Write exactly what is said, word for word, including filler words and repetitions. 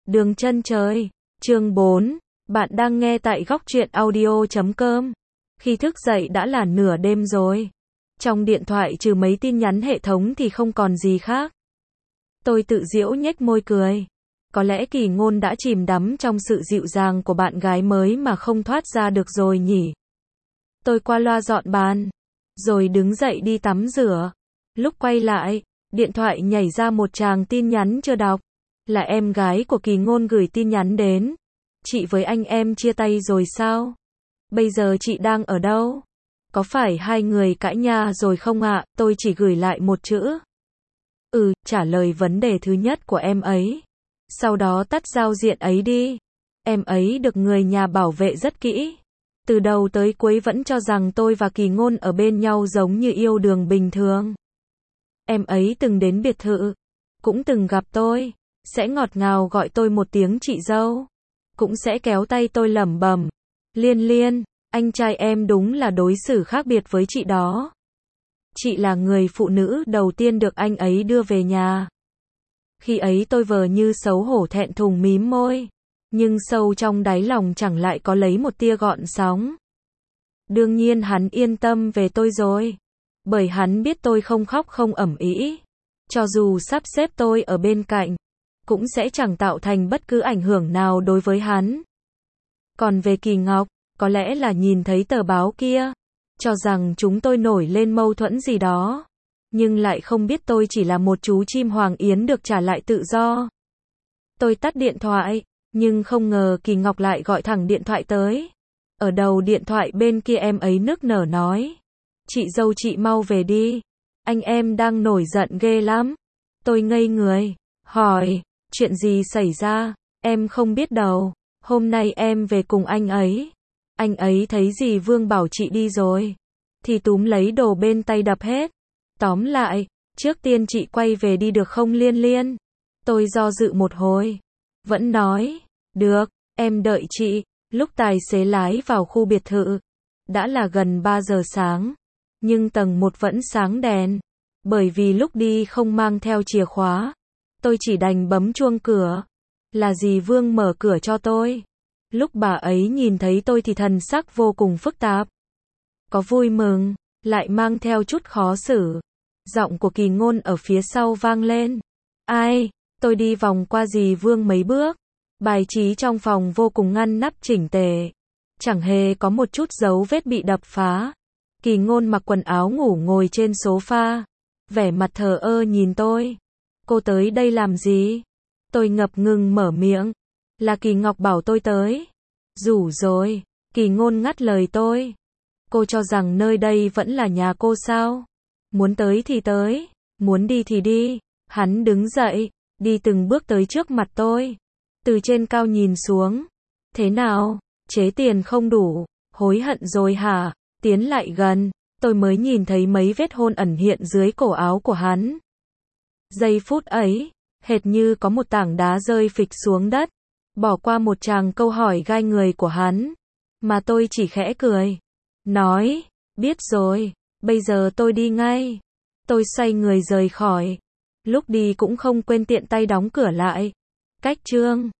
Đường chân trời, chương bốn, bạn đang nghe tại góc truyện audio chấm com. Khi thức dậy đã là nửa đêm rồi. Trong điện thoại trừ mấy tin nhắn hệ thống thì không còn gì khác. Tôi tự giễu nhếch môi cười. Có lẽ Kỳ Ngôn đã chìm đắm trong sự dịu dàng của bạn gái mới mà không thoát ra được rồi nhỉ. Tôi qua loa dọn bàn, rồi đứng dậy đi tắm rửa. Lúc quay lại, điện thoại nhảy ra một tràng tin nhắn chưa đọc. Là em gái của Kỳ Ngôn gửi tin nhắn đến. Chị với anh em chia tay rồi sao? Bây giờ chị đang ở đâu? Có phải hai người cãi nhau rồi không ạ? Tôi chỉ gửi lại một chữ. Ừ, trả lời vấn đề thứ nhất của em ấy. Sau đó tắt giao diện ấy đi. Em ấy được người nhà bảo vệ rất kỹ. Từ đầu tới cuối vẫn cho rằng tôi và Kỳ Ngôn ở bên nhau giống như yêu đương bình thường. Em ấy từng đến biệt thự, cũng từng gặp tôi, sẽ ngọt ngào gọi tôi một tiếng chị dâu, cũng sẽ kéo tay tôi lẩm bẩm, Liên Liên, anh trai em đúng là đối xử khác biệt với chị đó. Chị là người phụ nữ đầu tiên được anh ấy đưa về nhà. Khi ấy tôi vờ như xấu hổ thẹn thùng mím môi, nhưng sâu trong đáy lòng chẳng lại có lấy một tia gợn sóng. Đương nhiên hắn yên tâm về tôi rồi, bởi hắn biết tôi không khóc không ẩm ĩ. Cho dù sắp xếp tôi ở bên cạnh, cũng sẽ chẳng tạo thành bất cứ ảnh hưởng nào đối với hắn. Còn về Kỳ Ngọc, có lẽ là nhìn thấy tờ báo kia, cho rằng chúng tôi nổi lên mâu thuẫn gì đó, nhưng lại không biết tôi chỉ là một chú chim hoàng yến được trả lại tự do. Tôi tắt điện thoại, nhưng không ngờ Kỳ Ngọc lại gọi thẳng điện thoại tới. Ở đầu điện thoại bên kia em ấy nức nở nói, chị dâu chị mau về đi, anh em đang nổi giận ghê lắm. Tôi ngây người, hỏi, chuyện gì xảy ra? Em không biết đâu, hôm nay em về cùng anh ấy. Anh ấy thấy dì Vương bảo chị đi rồi, thì túm lấy đồ bên tay đập hết. Tóm lại, trước tiên chị quay về đi được không Liên Liên? Tôi do dự một hồi, vẫn nói, được, em đợi chị. Lúc tài xế lái vào khu biệt thự, đã là gần ba giờ sáng, nhưng tầng một vẫn sáng đèn, bởi vì lúc đi không mang theo chìa khóa. Tôi chỉ đành bấm chuông cửa, là dì Vương mở cửa cho tôi. Lúc bà ấy nhìn thấy tôi thì thần sắc vô cùng phức tạp. Có vui mừng, lại mang theo chút khó xử. Giọng của Kỳ Ngôn ở phía sau vang lên. Ai? Tôi đi vòng qua dì Vương mấy bước. Bài trí trong phòng vô cùng ngăn nắp chỉnh tề. Chẳng hề có một chút dấu vết bị đập phá. Kỳ Ngôn mặc quần áo ngủ ngồi trên sofa, vẻ mặt thờ ơ nhìn tôi. Cô tới đây làm gì? Tôi ngập ngừng mở miệng. Là Kỳ Ngọc bảo tôi tới. Rủ rồi. Kỳ Ngôn ngắt lời tôi. Cô cho rằng nơi đây vẫn là nhà cô sao? Muốn tới thì tới, muốn đi thì đi. Hắn đứng dậy, đi từng bước tới trước mặt tôi. Từ trên cao nhìn xuống. Thế nào? Chế tiền không đủ, hối hận rồi hả? Tiến lại gần, tôi mới nhìn thấy mấy vết hôn ẩn hiện dưới cổ áo của hắn. Giây phút ấy, hệt như có một tảng đá rơi phịch xuống đất, bỏ qua một tràng câu hỏi gai người của hắn, mà tôi chỉ khẽ cười, nói, biết rồi, bây giờ tôi đi ngay. Tôi xoay người rời khỏi, lúc đi cũng không quên tiện tay đóng cửa lại. Cách chương